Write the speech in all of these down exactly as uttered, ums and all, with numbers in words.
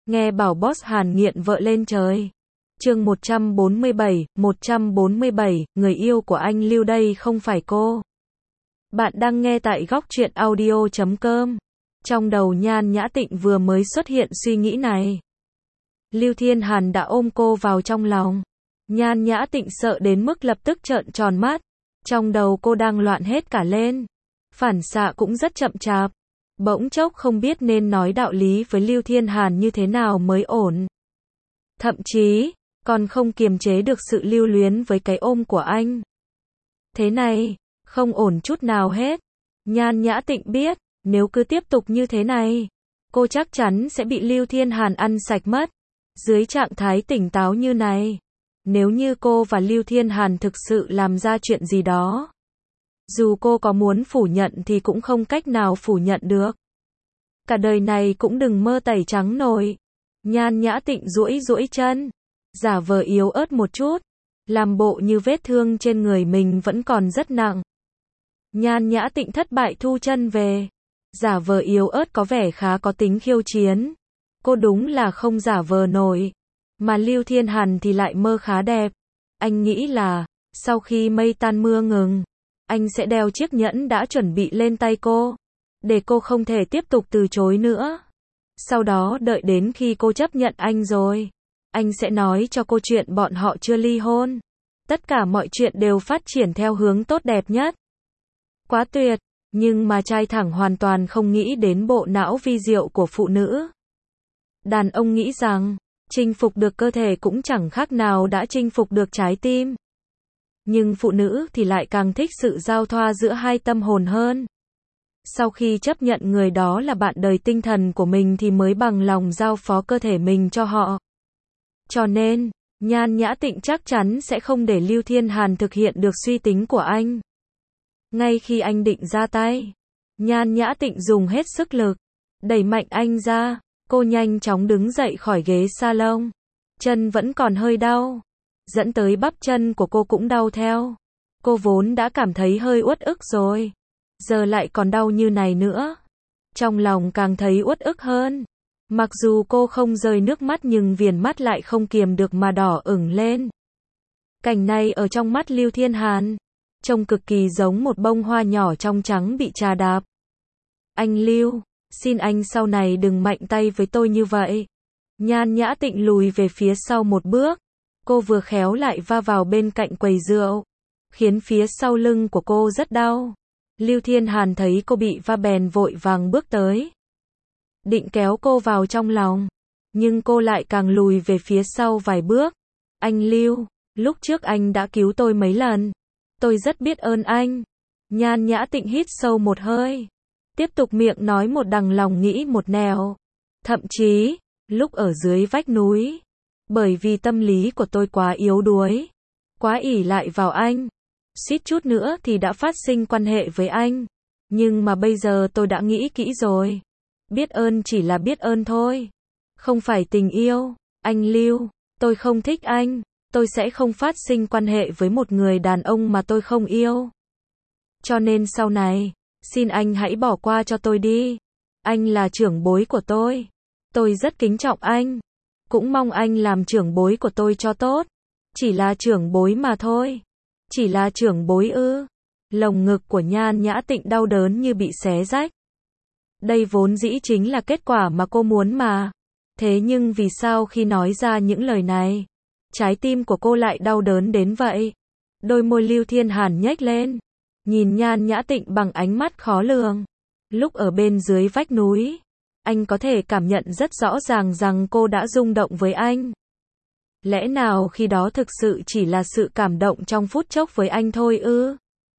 Nghe bảo boss Hàn nghiện vợ lên trời. Chương một trăm bốn mươi bảy, một trăm bốn mươi bảy, người yêu của anh Lưu đây không phải cô. Bạn đang nghe tại góc truyện audio chấm com. Trong đầu Nhan Nhã Tịnh vừa mới xuất hiện suy nghĩ này. Lưu Thiên Hàn đã ôm cô vào trong lòng. Nhan Nhã Tịnh sợ đến mức lập tức trợn tròn mắt. Trong đầu cô đang loạn hết cả lên. Phản xạ cũng rất chậm chạp. Bỗng chốc không biết nên nói đạo lý với Lưu Thiên Hàn như thế nào mới ổn. Thậm chí, còn không kiềm chế được sự lưu luyến với cái ôm của anh. Thế này, không ổn chút nào hết. Nhan Nhã Tịnh biết, nếu cứ tiếp tục như thế này, cô chắc chắn sẽ bị Lưu Thiên Hàn ăn sạch mất. Dưới trạng thái tỉnh táo như này, nếu như cô và Lưu Thiên Hàn thực sự làm ra chuyện gì đó, dù cô có muốn phủ nhận thì cũng không cách nào phủ nhận được. Cả đời này cũng đừng mơ tẩy trắng nổi. Nhan Nhã Tịnh duỗi duỗi chân, giả vờ yếu ớt một chút, làm bộ như vết thương trên người mình vẫn còn rất nặng. Nhan Nhã Tịnh thất bại thu chân về, giả vờ yếu ớt có vẻ khá có tính khiêu chiến. Cô đúng là không giả vờ nổi. Mà Lưu Thiên Hàn thì lại mơ khá đẹp. Anh nghĩ là, sau khi mây tan mưa ngừng, anh sẽ đeo chiếc nhẫn đã chuẩn bị lên tay cô, để cô không thể tiếp tục từ chối nữa. Sau đó đợi đến khi cô chấp nhận anh rồi, anh sẽ nói cho cô chuyện bọn họ chưa ly hôn. Tất cả mọi chuyện đều phát triển theo hướng tốt đẹp nhất. Quá tuyệt, nhưng mà trai thẳng hoàn toàn không nghĩ đến bộ não vi diệu của phụ nữ. Đàn ông nghĩ rằng, chinh phục được cơ thể cũng chẳng khác nào đã chinh phục được trái tim. Nhưng phụ nữ thì lại càng thích sự giao thoa giữa hai tâm hồn hơn. Sau khi chấp nhận người đó là bạn đời tinh thần của mình thì mới bằng lòng giao phó cơ thể mình cho họ. Cho nên, Nhan Nhã Tịnh chắc chắn sẽ không để Lưu Thiên Hàn thực hiện được suy tính của anh. Ngay khi anh định ra tay, Nhan Nhã Tịnh dùng hết sức lực, đẩy mạnh anh ra. Cô nhanh chóng đứng dậy khỏi ghế salon. Chân vẫn còn hơi đau, dẫn tới bắp chân của cô cũng đau theo. Cô vốn đã cảm thấy hơi uất ức rồi, giờ lại còn đau như này nữa. Trong lòng càng thấy uất ức hơn. Mặc dù cô không rơi nước mắt nhưng viền mắt lại không kiềm được mà đỏ ửng lên. Cảnh này ở trong mắt Lưu Thiên Hàn, trông cực kỳ giống một bông hoa nhỏ trong trắng bị trà đạp. Anh Lưu, xin anh sau này đừng mạnh tay với tôi như vậy. Nhan Nhã Tịnh lùi về phía sau một bước. Cô vừa khéo lại va vào bên cạnh quầy rượu, khiến phía sau lưng của cô rất đau. Lưu Thiên Hàn thấy cô bị va bèn vội vàng bước tới, định kéo cô vào trong lòng, nhưng cô lại càng lùi về phía sau vài bước. Anh Lưu, lúc trước anh đã cứu tôi mấy lần, tôi rất biết ơn anh. Nhan Nhã Tịnh hít sâu một hơi, tiếp tục miệng nói một đằng lòng nghĩ một nẻo. Thậm chí, lúc ở dưới vách núi, bởi vì tâm lý của tôi quá yếu đuối, quá ỷ lại vào anh, suýt chút nữa thì đã phát sinh quan hệ với anh. Nhưng mà bây giờ tôi đã nghĩ kỹ rồi. Biết ơn chỉ là biết ơn thôi, không phải tình yêu. Anh Lưu, tôi không thích anh, tôi sẽ không phát sinh quan hệ với một người đàn ông mà tôi không yêu. Cho nên sau này, xin anh hãy bỏ qua cho tôi đi. Anh là trưởng bối của tôi. Tôi rất kính trọng anh. Cũng mong anh làm trưởng bối của tôi cho tốt. Chỉ là trưởng bối mà thôi. Chỉ là trưởng bối ư? Lồng ngực của Nhan Nhã Tịnh đau đớn như bị xé rách. Đây vốn dĩ chính là kết quả mà cô muốn mà. Thế nhưng vì sao khi nói ra những lời này, trái tim của cô lại đau đớn đến vậy? Đôi môi Lưu Thiên Hàn nhếch lên, nhìn Nhan Nhã Tịnh bằng ánh mắt khó lường. Lúc ở bên dưới vách núi, anh có thể cảm nhận rất rõ ràng rằng cô đã rung động với anh. Lẽ nào khi đó thực sự chỉ là sự cảm động trong phút chốc với anh thôi ư?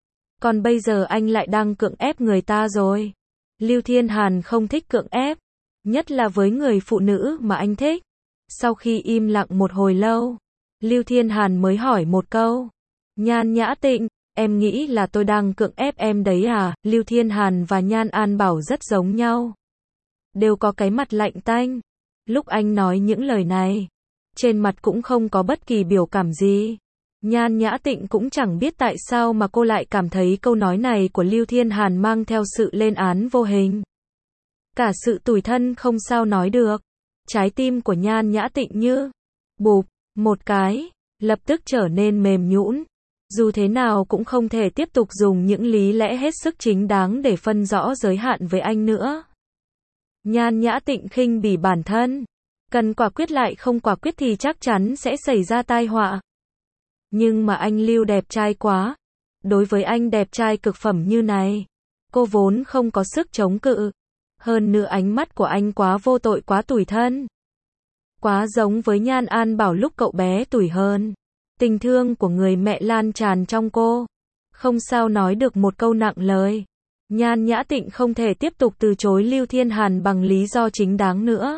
Còn bây giờ anh lại đang cưỡng ép người ta rồi. Lưu Thiên Hàn không thích cưỡng ép, nhất là với người phụ nữ mà anh thích. Sau khi im lặng một hồi lâu, Lưu Thiên Hàn mới hỏi một câu. Nhan Nhã Tịnh, em nghĩ là tôi đang cưỡng ép em đấy à? Lưu Thiên Hàn và Nhan An Bảo rất giống nhau, đều có cái mặt lạnh tanh. Lúc anh nói những lời này, trên mặt cũng không có bất kỳ biểu cảm gì. Nhan Nhã Tịnh cũng chẳng biết tại sao mà cô lại cảm thấy câu nói này của Lưu Thiên Hàn mang theo sự lên án vô hình. Cả sự tủi thân không sao nói được. Trái tim của Nhan Nhã Tịnh như bụp, một cái, lập tức trở nên mềm nhũn. Dù thế nào cũng không thể tiếp tục dùng những lý lẽ hết sức chính đáng để phân rõ giới hạn với anh nữa. Nhan Nhã Tịnh khinh bỉ bản thân. Cần quả quyết lại không quả quyết thì chắc chắn sẽ xảy ra tai họa. Nhưng mà anh Lưu đẹp trai quá. Đối với anh đẹp trai cực phẩm như này, cô vốn không có sức chống cự. Hơn nữa ánh mắt của anh quá vô tội, quá tủi thân. Quá giống với Nhan An Bảo lúc cậu bé tủi hơn. Tình thương của người mẹ lan tràn trong cô. Không sao nói được một câu nặng lời. Nhan Nhã Tịnh không thể tiếp tục từ chối Lưu Thiên Hàn bằng lý do chính đáng nữa.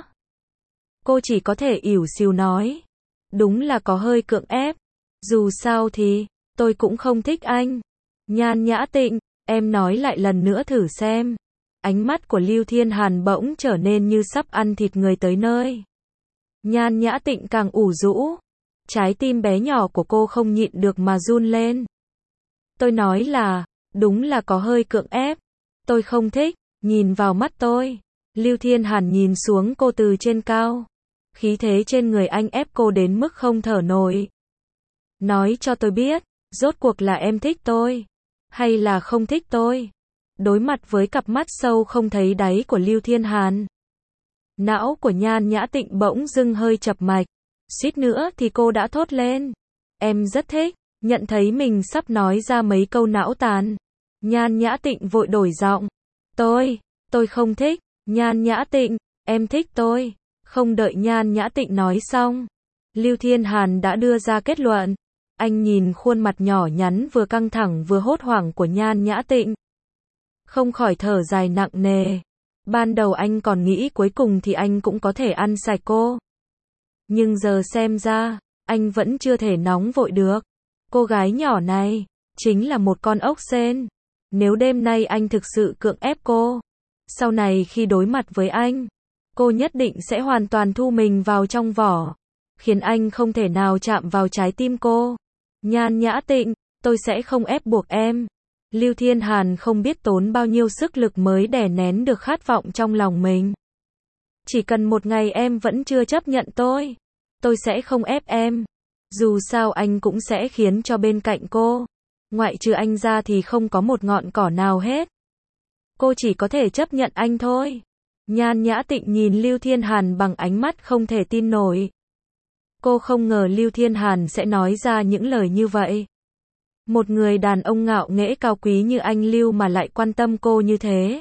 Cô chỉ có thể ỉu xìu nói. Đúng là có hơi cưỡng ép. Dù sao thì, tôi cũng không thích anh. Nhan Nhã Tịnh, em nói lại lần nữa thử xem. Ánh mắt của Lưu Thiên Hàn bỗng trở nên như sắp ăn thịt người tới nơi. Nhan Nhã Tịnh càng ủ rũ. Trái tim bé nhỏ của cô không nhịn được mà run lên. Tôi nói là, đúng là có hơi cưỡng ép. Tôi không thích, nhìn vào mắt tôi. Lưu Thiên Hàn nhìn xuống cô từ trên cao. Khí thế trên người anh ép cô đến mức không thở nổi. Nói cho tôi biết, rốt cuộc là em thích tôi, hay là không thích tôi? Đối mặt với cặp mắt sâu không thấy đáy của Lưu Thiên Hàn. Não của Nhan Nhã Tịnh bỗng dưng hơi chập mạch. Suýt nữa thì cô đã thốt lên. Em rất thích, nhận thấy mình sắp nói ra mấy câu não tàn. Nhan Nhã Tịnh vội đổi giọng. Tôi, tôi không thích. Nhan Nhã Tịnh, em thích tôi. Không đợi Nhan Nhã Tịnh nói xong, Lưu Thiên Hàn đã đưa ra kết luận. Anh nhìn khuôn mặt nhỏ nhắn vừa căng thẳng vừa hốt hoảng của Nhan Nhã Tịnh. Không khỏi thở dài nặng nề. Ban đầu anh còn nghĩ cuối cùng thì anh cũng có thể ăn sạch cô. Nhưng giờ xem ra, anh vẫn chưa thể nóng vội được. Cô gái nhỏ này, chính là một con ốc sên. Nếu đêm nay anh thực sự cưỡng ép cô, sau này khi đối mặt với anh, cô nhất định sẽ hoàn toàn thu mình vào trong vỏ, khiến anh không thể nào chạm vào trái tim cô. Nhan Nhã Tịnh, tôi sẽ không ép buộc em. Lưu Thiên Hàn không biết tốn bao nhiêu sức lực mới đè nén được khát vọng trong lòng mình. Chỉ cần một ngày em vẫn chưa chấp nhận tôi, tôi sẽ không ép em. Dù sao anh cũng sẽ khiến cho bên cạnh cô, ngoại trừ anh ra thì không có một ngọn cỏ nào hết. Cô chỉ có thể chấp nhận anh thôi. Nhan Nhã Tịnh nhìn Lưu Thiên Hàn bằng ánh mắt không thể tin nổi. Cô không ngờ Lưu Thiên Hàn sẽ nói ra những lời như vậy. Một người đàn ông ngạo nghễ cao quý như anh Lưu mà lại quan tâm cô như thế.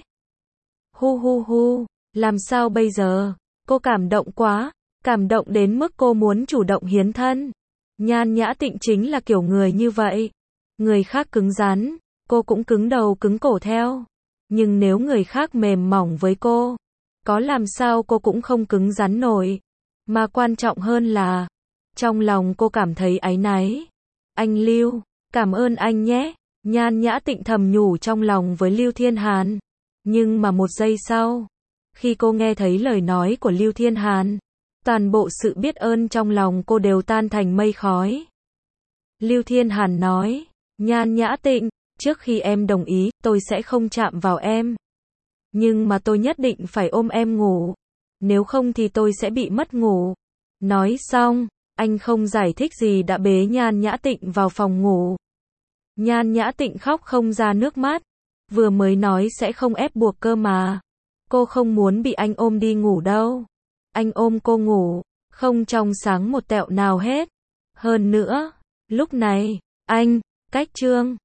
Hu hu hu, làm sao bây giờ? Cô cảm động quá, cảm động đến mức cô muốn chủ động hiến thân. Nhan Nhã Tịnh chính là kiểu người như vậy. Người khác cứng rắn, cô cũng cứng đầu cứng cổ theo. Nhưng nếu người khác mềm mỏng với cô, có làm sao cô cũng không cứng rắn nổi. Mà quan trọng hơn là, trong lòng cô cảm thấy áy náy. Anh Lưu, cảm ơn anh nhé. Nhan Nhã Tịnh thầm nhủ trong lòng với Lưu Thiên Hàn. Nhưng mà một giây sau, khi cô nghe thấy lời nói của Lưu Thiên Hàn, toàn bộ sự biết ơn trong lòng cô đều tan thành mây khói. Lưu Thiên Hàn nói, Nhan Nhã Tịnh, trước khi em đồng ý, tôi sẽ không chạm vào em. Nhưng mà tôi nhất định phải ôm em ngủ. Nếu không thì tôi sẽ bị mất ngủ. Nói xong, anh không giải thích gì đã bế Nhan Nhã Tịnh vào phòng ngủ. Nhan Nhã Tịnh khóc không ra nước mắt. Vừa mới nói sẽ không ép buộc cơ mà. Cô không muốn bị anh ôm đi ngủ đâu. Anh ôm cô ngủ, không trong sáng một tẹo nào hết. Hơn nữa, lúc này, anh, cách Trương